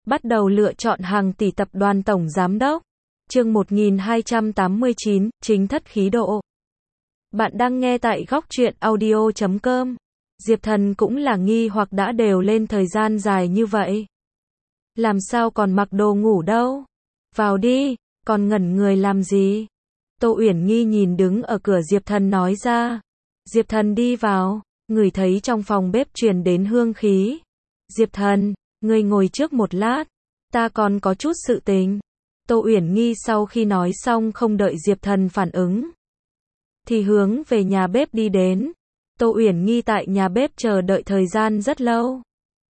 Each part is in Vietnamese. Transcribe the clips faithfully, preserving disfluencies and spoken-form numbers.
Bắt đầu lựa chọn hàng tỷ tập đoàn tổng giám đốc. Chương một nghìn hai trăm tám mươi chín, chính thất khí độ. Bạn đang nghe tại góc truyện audio chấm com. Diệp Thần cũng là nghi hoặc đã đều lên thời gian dài như vậy. Làm sao còn mặc đồ ngủ đâu? Vào đi, còn ngẩn người làm gì? Tô Uyển Nhi nhìn đứng ở cửa Diệp Thần nói ra. Diệp Thần đi vào, ngửi thấy trong phòng bếp truyền đến hương khí. Diệp Thần, ngươi ngồi trước một lát, ta còn có chút sự tình. Tô Uyển Nhi sau khi nói xong không đợi Diệp Thần phản ứng, thì hướng về nhà bếp đi đến. Tô Uyển Nhi tại nhà bếp chờ đợi thời gian rất lâu.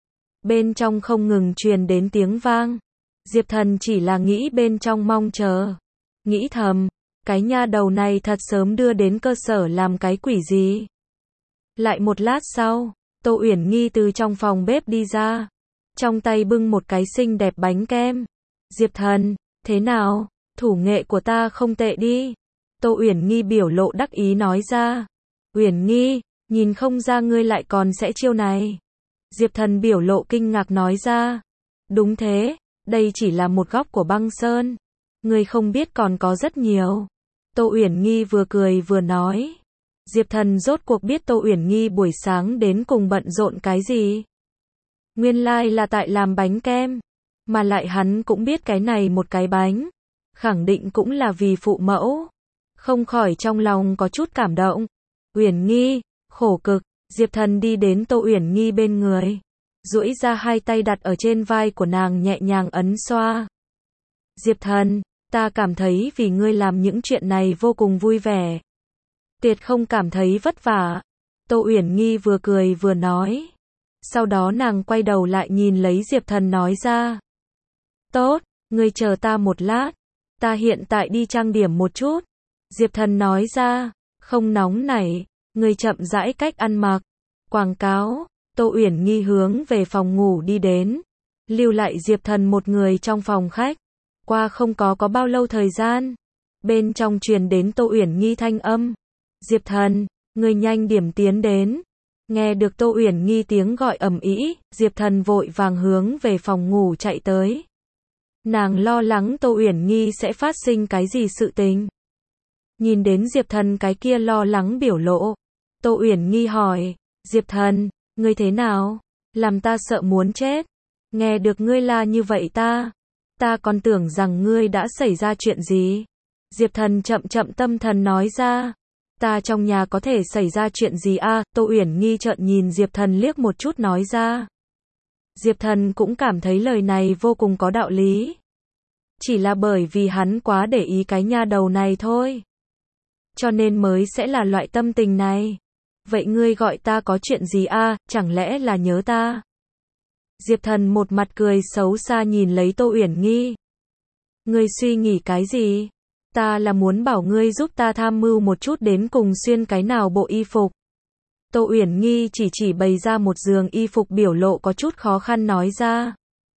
Bên trong không ngừng truyền đến tiếng vang. Diệp Thần chỉ là nghĩ bên trong mong chờ. Nghĩ thầm, cái nha đầu này thật sớm đưa đến cơ sở làm cái quỷ gì. Lại một lát sau, Tô Uyển Nhi từ trong phòng bếp đi ra. Trong tay bưng một cái xinh đẹp bánh kem. Diệp Thần, thế nào? Thủ nghệ của ta không tệ đi. Tô Uyển Nhi biểu lộ đắc ý nói ra. Uyển Nhi, nhìn không ra ngươi lại còn sẽ chiêu này. Diệp Thần biểu lộ kinh ngạc nói ra. Đúng thế, đây chỉ là một góc của băng sơn. Ngươi không biết còn có rất nhiều. Tô Uyển Nhi vừa cười vừa nói. Diệp Thần rốt cuộc biết Tô Uyển Nhi buổi sáng đến cùng bận rộn cái gì. Nguyên lai like là tại làm bánh kem. Mà lại hắn cũng biết cái này một cái bánh. Khẳng định cũng là vì phụ mẫu. Không khỏi trong lòng có chút cảm động. Uyển Nhi, khổ cực. Diệp Thần đi đến Tô Uyển Nhi bên người. Duỗi ra hai tay đặt ở trên vai của nàng nhẹ nhàng ấn xoa. Diệp Thần, ta cảm thấy vì ngươi làm những chuyện này vô cùng vui vẻ. Tuyệt không cảm thấy vất vả. Tô Uyển Nhi vừa cười vừa nói. Sau đó nàng quay đầu lại nhìn lấy Diệp Thần nói ra. Tốt, ngươi chờ ta một lát. Ta hiện tại đi trang điểm một chút. Diệp Thần nói ra. Không nóng nảy, ngươi chậm rãi cách ăn mặc. Quảng cáo. Tô Uyển Nhi hướng về phòng ngủ đi đến. Lưu lại Diệp Thần một người trong phòng khách. Qua không có có bao lâu thời gian. Bên trong truyền đến Tô Uyển Nhi thanh âm. Diệp Thần, ngươi nhanh điểm tiến đến. Nghe được Tô Uyển Nhi tiếng gọi ầm ĩ, Diệp Thần vội vàng hướng về phòng ngủ chạy tới. Nàng lo lắng Tô Uyển Nhi sẽ phát sinh cái gì sự tình. Nhìn đến Diệp Thần cái kia lo lắng biểu lộ, Tô Uyển Nhi hỏi, Diệp Thần, ngươi thế nào? Làm ta sợ muốn chết. Nghe được ngươi la như vậy ta, ta còn tưởng rằng ngươi đã xảy ra chuyện gì. Diệp Thần chậm chậm tâm thần nói ra. Ta trong nhà có thể xảy ra chuyện gì a? À? Tô Uyển Nhi trợn nhìn Diệp Thần liếc một chút nói ra. Diệp Thần cũng cảm thấy lời này vô cùng có đạo lý. Chỉ là bởi vì hắn quá để ý cái nha đầu này thôi. Cho nên mới sẽ là loại tâm tình này. Vậy ngươi gọi ta có chuyện gì a? À? Chẳng lẽ là nhớ ta? Diệp Thần một mặt cười xấu xa nhìn lấy Tô Uyển Nhi. Ngươi suy nghĩ cái gì? Ta là muốn bảo ngươi giúp ta tham mưu một chút đến cùng xuyên cái nào bộ y phục. Tô Uyển Nhi chỉ chỉ bày ra một giường y phục biểu lộ có chút khó khăn nói ra.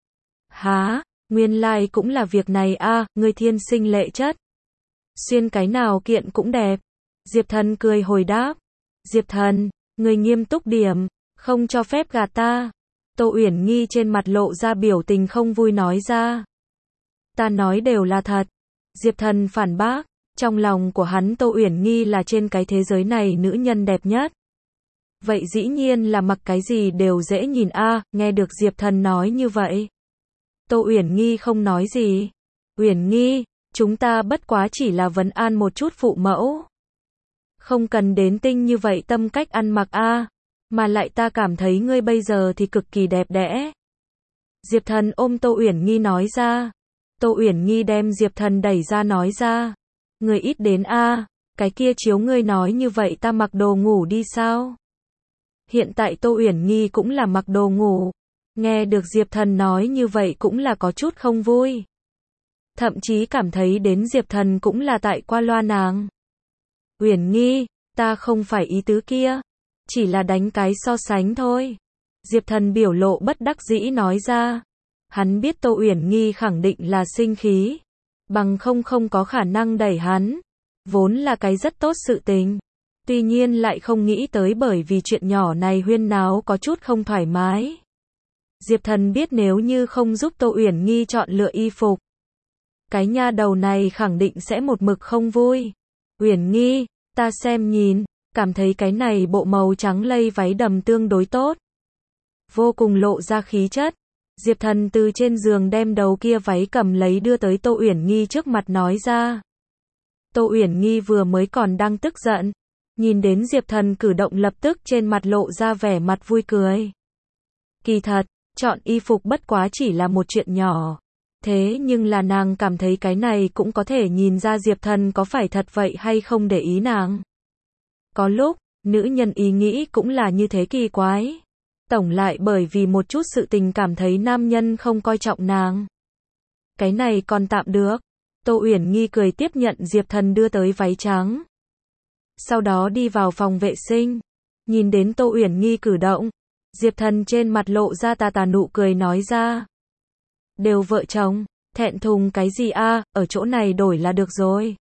Hả, nguyên lai like cũng là việc này a, à, ngươi thiên sinh lệ chất. Xuyên cái nào kiện cũng đẹp. Diệp Thần cười hồi đáp. Diệp Thần, ngươi nghiêm túc điểm, không cho phép gạt ta. Tô Uyển Nhi trên mặt lộ ra biểu tình không vui nói ra. Ta nói đều là thật. Diệp Thần phản bác, trong lòng của hắn Tô Uyển Nhi là trên cái thế giới này nữ nhân đẹp nhất. Vậy dĩ nhiên là mặc cái gì đều dễ nhìn a, à, nghe được Diệp Thần nói như vậy. Tô Uyển Nhi không nói gì. Uyển Nhi, chúng ta bất quá chỉ là vấn an một chút phụ mẫu. Không cần đến tinh như vậy tâm cách ăn mặc a, à, mà lại ta cảm thấy ngươi bây giờ thì cực kỳ đẹp đẽ. Diệp Thần ôm Tô Uyển Nhi nói ra. Tô Uyển Nhi đem Diệp Thần đẩy ra nói ra. Ngươi ít đến a, à, cái kia chiếu ngươi nói như vậy ta mặc đồ ngủ đi sao? Hiện tại Tô Uyển Nhi cũng là mặc đồ ngủ. Nghe được Diệp Thần nói như vậy cũng là có chút không vui. Thậm chí cảm thấy đến Diệp Thần cũng là tại qua loa nàng. Uyển Nhi, ta không phải ý tứ kia. Chỉ là đánh cái so sánh thôi. Diệp Thần biểu lộ bất đắc dĩ nói ra. Hắn biết Tô Uyển Nhi khẳng định là sinh khí. Bằng không không có khả năng đẩy hắn. Vốn là cái rất tốt sự tình. Tuy nhiên lại không nghĩ tới bởi vì chuyện nhỏ này huyên náo có chút không thoải mái. Diệp Thần biết nếu như không giúp Tô Uyển Nghi chọn lựa y phục, cái nha đầu này khẳng định sẽ một mực không vui. Uyển Nghi, ta xem nhìn, cảm thấy cái này bộ màu trắng lây váy đầm tương đối tốt. Vô cùng lộ ra khí chất. Diệp Thần từ trên giường đem đầu kia váy cầm lấy đưa tới Tô Uyển Nghi trước mặt nói ra. Tô Uyển Nghi vừa mới còn đang tức giận, nhìn đến Diệp Thần cử động lập tức trên mặt lộ ra vẻ mặt vui cười. Kỳ thật, chọn y phục bất quá chỉ là một chuyện nhỏ. Thế nhưng là nàng cảm thấy cái này cũng có thể nhìn ra Diệp Thần có phải thật vậy hay không để ý nàng. Có lúc, nữ nhân ý nghĩ cũng là như thế kỳ quái. Tổng lại bởi vì một chút sự tình cảm thấy nam nhân không coi trọng nàng. Cái này còn tạm được. Tô Uyển Nghi cười tiếp nhận Diệp Thần đưa tới váy trắng. Sau đó đi vào phòng vệ sinh. Nhìn đến Tô Uyển Nghi cử động, Diệp Thần trên mặt lộ ra tà tà nụ cười nói ra. Đều vợ chồng, thẹn thùng cái gì a, ở chỗ này đổi là được rồi.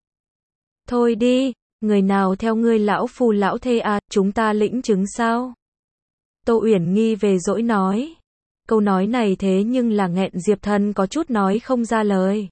Thôi đi, người nào theo ngươi lão phu lão thê a, chúng ta lĩnh chứng sao? Tô Uyển Nghi về dỗi nói. Câu nói này thế nhưng là nghẹn Diệp Thần có chút nói không ra lời.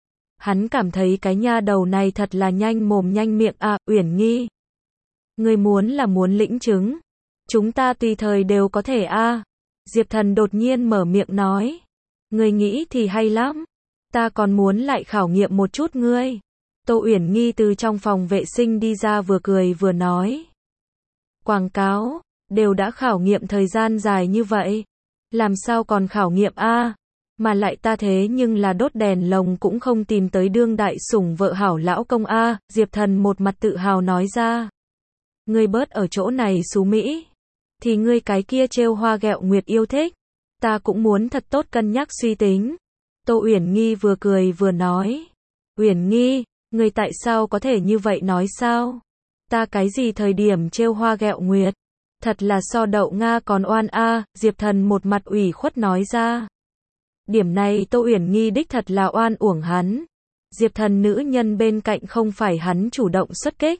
Hắn cảm thấy cái nha đầu này thật là nhanh mồm nhanh miệng à, Uyển Nghi. Ngươi muốn là muốn lĩnh chứng. Chúng ta tùy thời đều có thể a. À. Diệp Thần đột nhiên mở miệng nói. Ngươi nghĩ thì hay lắm. Ta còn muốn lại khảo nghiệm một chút ngươi. Tô Uyển Nghi từ trong phòng vệ sinh đi ra vừa cười vừa nói. Quảng cáo, đều đã khảo nghiệm thời gian dài như vậy. Làm sao còn khảo nghiệm a? À? Mà lại ta thế nhưng là đốt đèn lồng cũng không tìm tới đương đại sủng vợ hảo lão công a, à, Diệp Thần một mặt tự hào nói ra. Ngươi bớt ở chỗ này xú Mỹ. Thì ngươi cái kia trêu hoa ghẹo nguyệt yêu thích. Ta cũng muốn thật tốt cân nhắc suy tính. Tô Uyển Nghi vừa cười vừa nói. Uyển Nghi, ngươi tại sao có thể như vậy nói sao? Ta cái gì thời điểm trêu hoa ghẹo nguyệt? Thật là so đậu Nga còn oan a, à, Diệp Thần một mặt ủy khuất nói ra. Điểm này Tô Uyển Nghi đích thật là oan uổng hắn. Diệp Thần nữ nhân bên cạnh không phải hắn chủ động xuất kích.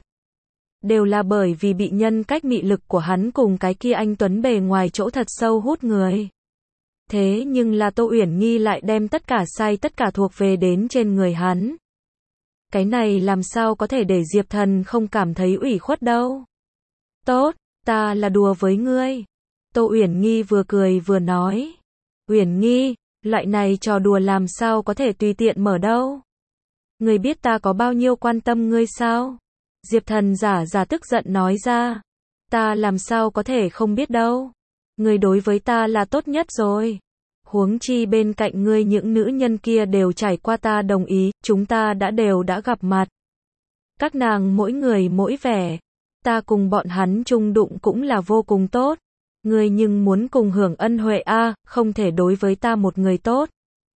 Đều là bởi vì bị nhân cách mị lực của hắn cùng cái kia anh tuấn bề ngoài chỗ thật sâu hút người. Thế nhưng là Tô Uyển Nghi lại đem tất cả sai tất cả thuộc về đến trên người hắn. Cái này làm sao có thể để Diệp Thần không cảm thấy ủy khuất đâu. Tốt, ta là đùa với ngươi. Tô Uyển Nghi vừa cười vừa nói. Uyển Nghi, loại này trò đùa làm sao có thể tùy tiện mở đâu. Ngươi biết ta có bao nhiêu quan tâm ngươi sao? Diệp Thần giả giả tức giận nói ra. Ta làm sao có thể không biết đâu. Ngươi đối với ta là tốt nhất rồi. Huống chi bên cạnh ngươi những nữ nhân kia đều trải qua ta đồng ý, chúng ta đã đều đã gặp mặt. Các nàng mỗi người mỗi vẻ. Ta cùng bọn hắn chung đụng cũng là vô cùng tốt. Ngươi nhưng muốn cùng hưởng ân huệ a, à, không thể đối với ta một người tốt.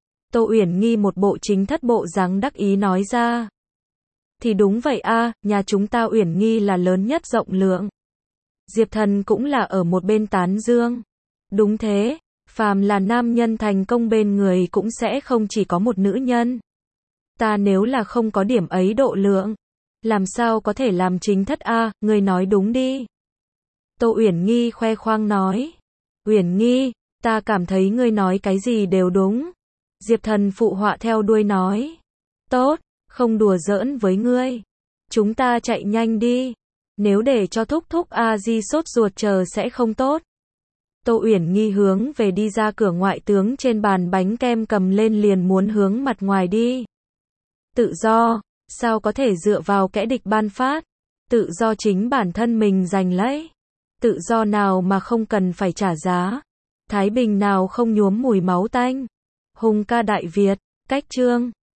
Tô Uyển Nghi một bộ chính thất bộ dáng đắc ý nói ra. Thì đúng vậy a, à, nhà chúng ta Uyển Nghi là lớn nhất rộng lượng. Diệp Thần cũng là ở một bên tán dương. Đúng thế, phàm là nam nhân thành công bên người cũng sẽ không chỉ có một nữ nhân. Ta nếu là không có điểm ấy độ lượng, làm sao có thể làm chính thất a, à, ngươi nói đúng đi. Tô Uyển Nghi khoe khoang nói. Uyển Nghi, ta cảm thấy ngươi nói cái gì đều đúng. Diệp Thần phụ họa theo đuôi nói. Tốt, không đùa giỡn với ngươi. Chúng ta chạy nhanh đi. Nếu để cho thúc thúc a di sốt ruột chờ sẽ không tốt. Tô Uyển Nghi hướng về đi ra cửa ngoại tướng trên bàn bánh kem cầm lên liền muốn hướng mặt ngoài đi. Tự do, sao có thể dựa vào kẻ địch ban phát. Tự do chính bản thân mình giành lấy. Tự do nào mà không cần phải trả giá. Thái bình nào không nhuốm mùi máu tanh. Hùng ca Đại Việt, cách chương.